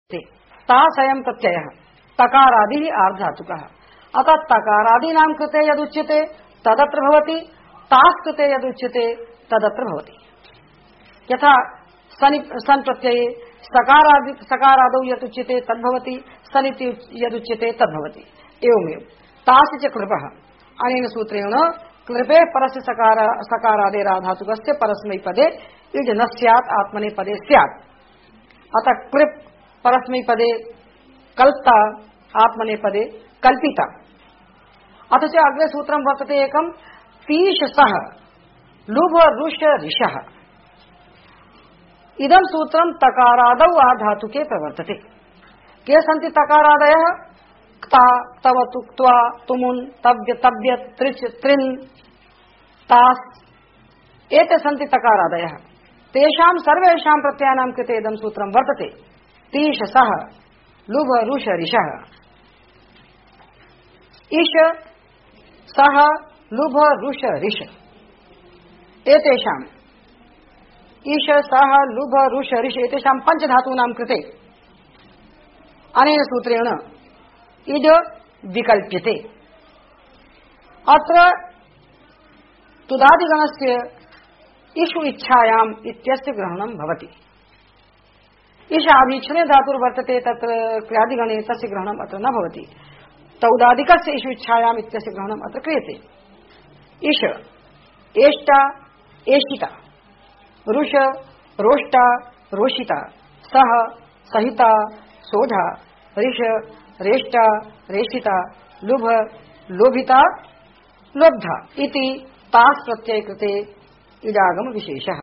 तासयं प्रत्ययः तकारादि आर्धातुकः। अतः तकारादीनां कृते यदुच्यते तदत्र भवति, तास् कृते यदुच्यते तदत्र भवति। यथा सन् प्रत्यये सकारादौ यदुच्यते तद्भवति, सनिति यदुच्यते तद्भवति। एवमेव तास् च क्लृपः। अनेन सूत्रेण क्लृपे परस्य सकारादेराधातुकस्य परस्मैपदे इज् न स्यात् आत्मनेपदे स्यात्। अतः क्लृप् परस्मैपदे कल्पता, आत्मनेपदे कल्पिता। अथ च अग्रे सूत्रं वर्तते एकं तीशसः लुभ रुष ऋषः। इदं सूत्रं तकारादौ आधातुके प्रवर्तते। के सन्ति तकारादयः? क्ता, तवतु, क्त्वा, तुमुन्, तव्य, तव्यत्, त्रिच्, त्रिन्, तास्, एते सन्ति तकारादयः। तेषां सर्वेषां प्रत्ययानां कृते इदं सूत्रं वर्तते। तीशसः लुभ रुष ऋषः। इष सः लुभ रुष ऋष, एतेषाम् इष सः लुभ रुष ऋष एतेषां पञ्चधातूनां कृते अनेन सूत्रेण इद विकल्प्यते। अत्र तुदादिगणस्य इषु इच्छायाम् इत्यस्य ग्रहणं भवति। ईशाभीक्षणे धातुर्वर्तते, तत्र क्रियादिगणे तस्य ग्रहणम् अत्र न भवति। तौदादिकस्य इषु इच्छायाम् इत्यस्य ग्रहणम् अत्र क्रियते। इष एष्टा एषिता, रुष रोष्टा रोषिता, सह सहिता सोढा, ऋष रेष्टा रेषिता, लुभ लोभिता लोब्धा इति तास् प्रत्यय कृते इदागम विशेषः।